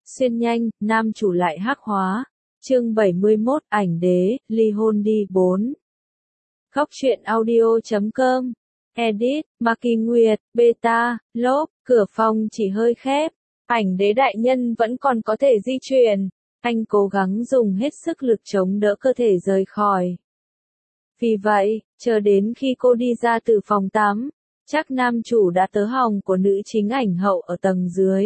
Xuyên nhanh, nam chủ lại hắc hóa. Chương 71, ảnh đế, ly hôn đi 4. Góc truyện audio.com. Edit, Maki Nguyệt, Beta, lốp, cửa phòng chỉ hơi khép. Ảnh đế đại nhân vẫn còn có thể di chuyển. Anh cố gắng dùng hết sức lực chống đỡ cơ thể rời khỏi. Vì vậy, chờ đến khi cô đi ra từ phòng tắm, chắc nam chủ đã tớ hòng của nữ chính ảnh hậu ở tầng dưới.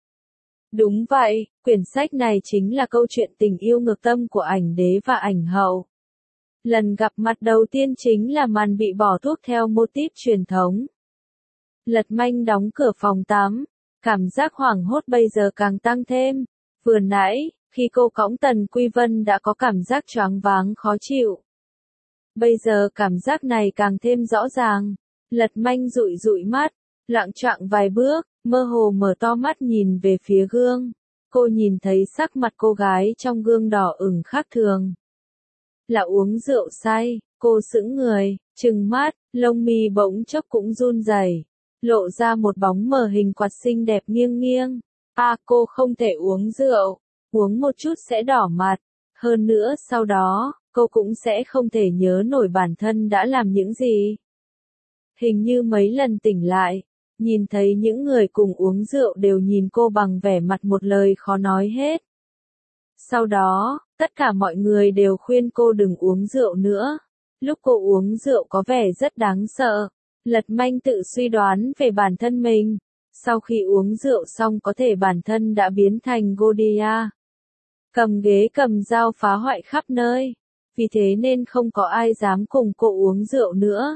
Đúng vậy, quyển sách này chính là câu chuyện tình yêu ngược tâm của ảnh đế và ảnh hậu. Lần gặp mặt đầu tiên chính là màn bị bỏ thuốc theo mô típ truyền thống. Lật Manh đóng cửa phòng tắm, cảm giác hoảng hốt bây giờ càng tăng thêm. Vừa nãy, khi cô cõng Tần Quy Vân đã có cảm giác choáng váng khó chịu. Bây giờ cảm giác này càng thêm rõ ràng. Lật Manh dụi dụi mắt, loạng choạng vài bước, mơ hồ mở to mắt nhìn về phía gương. Cô nhìn thấy sắc mặt cô gái trong gương đỏ ửng khác thường. Là uống rượu say, cô sững người, trừng mắt, lông mi bỗng chốc cũng run rẩy, lộ ra một bóng mờ hình quạt xinh đẹp nghiêng nghiêng. Cô không thể uống rượu, uống một chút sẽ đỏ mặt. Hơn nữa sau đó, cô cũng sẽ không thể nhớ nổi bản thân đã làm những gì. Hình như mấy lần tỉnh lại, nhìn thấy những người cùng uống rượu đều nhìn cô bằng vẻ mặt một lời khó nói hết. Sau đó, tất cả mọi người đều khuyên cô đừng uống rượu nữa. Lúc cô uống rượu có vẻ rất đáng sợ. Lật Manh tự suy đoán về bản thân mình. Sau khi uống rượu xong có thể bản thân đã biến thành Godia. Cầm ghế cầm dao phá hoại khắp nơi. Vì thế nên không có ai dám cùng cô uống rượu nữa.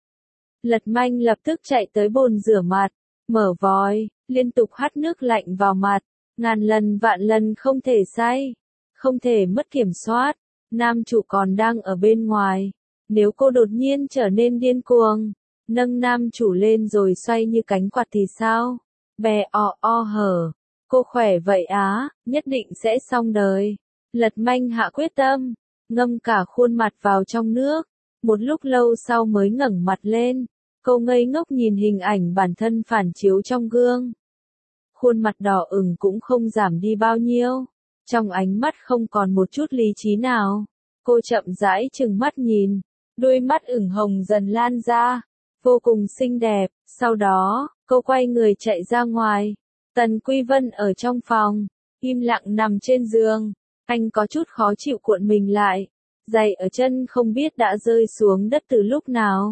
Lật Manh lập tức chạy tới bồn rửa mặt, mở vòi, liên tục hắt nước lạnh vào mặt. Ngàn lần vạn lần không thể say, không thể mất kiểm soát. Nam chủ còn đang ở bên ngoài. Nếu cô đột nhiên trở nên điên cuồng, nâng nam chủ lên rồi xoay như cánh quạt thì sao? Bè o hở. Cô khỏe vậy á, nhất định sẽ xong đời. Lật Manh hạ quyết tâm, ngâm cả khuôn mặt vào trong nước. Một lúc lâu sau mới ngẩng mặt lên, cô ngây ngốc nhìn hình ảnh bản thân phản chiếu trong gương. Khuôn mặt đỏ ửng cũng không giảm đi bao nhiêu, trong ánh mắt không còn một chút lý trí nào. Cô chậm rãi trừng mắt nhìn, đôi mắt ửng hồng dần lan ra, vô cùng xinh đẹp. Sau đó, cô quay người chạy ra ngoài. Tần Quy Vân ở trong phòng, im lặng nằm trên giường. Anh có chút khó chịu cuộn mình lại, giày ở chân không biết đã rơi xuống đất từ lúc nào.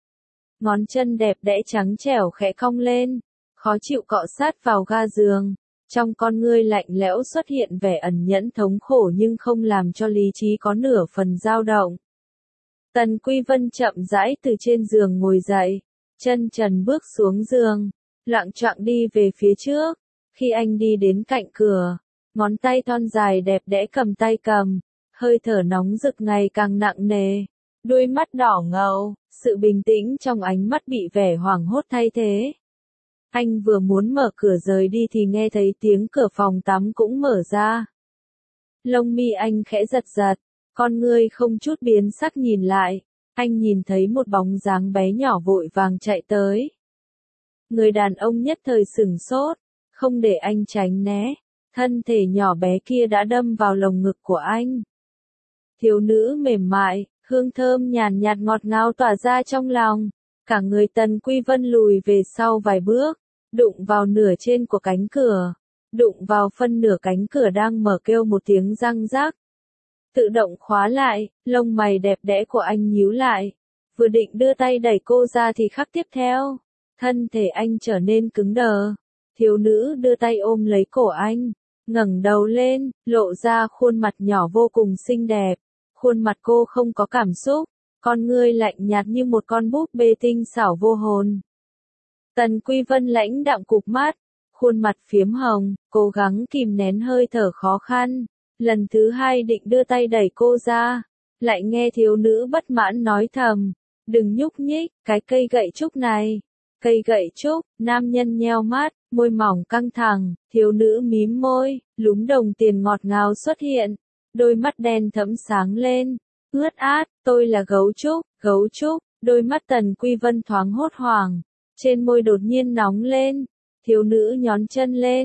Ngón chân đẹp đẽ trắng trẻo khẽ cong lên, khó chịu cọ sát vào ga giường. Trong con ngươi lạnh lẽo xuất hiện vẻ ẩn nhẫn thống khổ nhưng không làm cho lý trí có nửa phần dao động. Tần Quy Vân chậm rãi từ trên giường ngồi dậy, chân trần bước xuống giường, loạng choạng đi về phía trước. Khi anh đi đến cạnh cửa, ngón tay thon dài đẹp đẽ cầm tay cầm, hơi thở nóng rực ngày càng nặng nề, đôi mắt đỏ ngầu, sự bình tĩnh trong ánh mắt bị vẻ hoảng hốt thay thế. Anh vừa muốn mở cửa rời đi thì nghe thấy tiếng cửa phòng tắm cũng mở ra. Lông mi anh khẽ giật giật, con ngươi không chút biến sắc nhìn lại, anh nhìn thấy một bóng dáng bé nhỏ vội vàng chạy tới. Người đàn ông nhất thời sửng sốt, không để anh tránh né, thân thể nhỏ bé kia đã đâm vào lồng ngực của anh. Thiếu nữ mềm mại, hương thơm nhàn nhạt ngọt ngào tỏa ra trong lòng, cả người Tần Quy Vân lùi về sau vài bước, đụng vào nửa trên của cánh cửa, đụng vào phân nửa cánh cửa đang mở kêu một tiếng răng rắc. Tự động khóa lại, lông mày đẹp đẽ của anh nhíu lại, vừa định đưa tay đẩy cô ra thì khắc tiếp theo, thân thể anh trở nên cứng đờ. Thiếu nữ đưa tay ôm lấy cổ anh, ngẩng đầu lên, lộ ra khuôn mặt nhỏ vô cùng xinh đẹp. Khuôn mặt cô không có cảm xúc, con ngươi lạnh nhạt như một con búp bê tinh xảo vô hồn. Tần Quy Vân lãnh đạm cụp mắt, khuôn mặt phiếm hồng, cố gắng kìm nén hơi thở khó khăn. Lần thứ hai định đưa tay đẩy cô ra, lại nghe thiếu nữ bất mãn nói thầm, đừng nhúc nhích, cái cây gậy trúc này. Cây gậy trúc, nam nhân nheo mắt, môi mỏng căng thẳng, thiếu nữ mím môi, lúm đồng tiền ngọt ngào xuất hiện, đôi mắt đen thẫm sáng lên, ướt át, tôi là gấu trúc, đôi mắt Tần Quy Vân thoáng hốt hoảng, trên môi đột nhiên nóng lên, thiếu nữ nhón chân lên,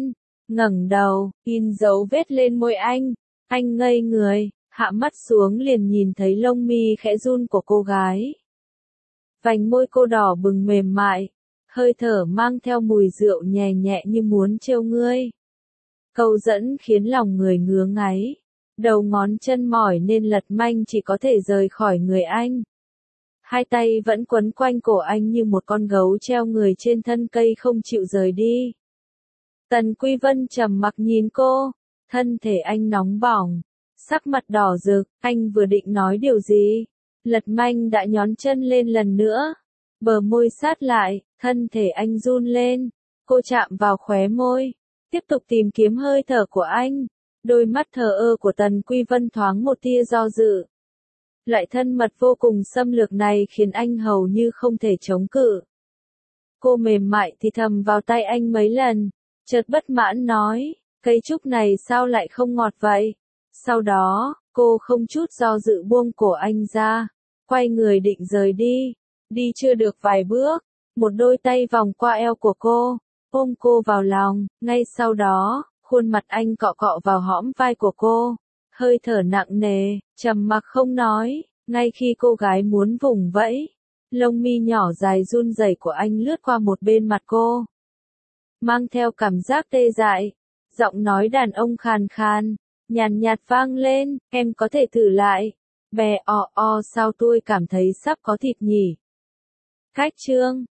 ngẩng đầu, in dấu vết lên môi anh ngây người, hạ mắt xuống liền nhìn thấy lông mi khẽ run của cô gái. Vành môi cô đỏ bừng mềm mại, hơi thở mang theo mùi rượu nhẹ nhẹ như muốn trêu ngươi. Câu dẫn khiến lòng người ngứa ngáy, đầu ngón chân mỏi nên lật manh chỉ có thể rời khỏi người anh. Hai tay vẫn quấn quanh cổ anh như một con gấu treo người trên thân cây không chịu rời đi. Tần Quy Vân trầm mặc nhìn cô, thân thể anh nóng bỏng, sắc mặt đỏ rực, anh vừa định nói điều gì, lật manh đã nhón chân lên lần nữa, bờ môi sát lại, thân thể anh run lên, cô chạm vào khóe môi, tiếp tục tìm kiếm hơi thở của anh, đôi mắt thờ ơ của Tần Quy Vân thoáng một tia do dự. Lại thân mật vô cùng xâm lược này khiến anh hầu như không thể chống cự. Cô mềm mại thì thầm vào tay anh mấy lần, chợt bất mãn nói, cây trúc này sao lại không ngọt vậy? Sau đó, cô không chút do dự buông cổ anh ra, quay người định rời đi. Đi chưa được vài bước, một đôi tay vòng qua eo của cô, ôm cô vào lòng, ngay sau đó, khuôn mặt anh cọ cọ vào hõm vai của cô, hơi thở nặng nề, trầm mặc không nói, ngay khi cô gái muốn vùng vẫy, lông mi nhỏ dài run rẩy của anh lướt qua một bên mặt cô. Mang theo cảm giác tê dại, giọng nói đàn ông khàn khàn, nhàn nhạt vang lên, em có thể thử lại. Bè sao tôi cảm thấy sắp có thịt nhỉ. Khách chương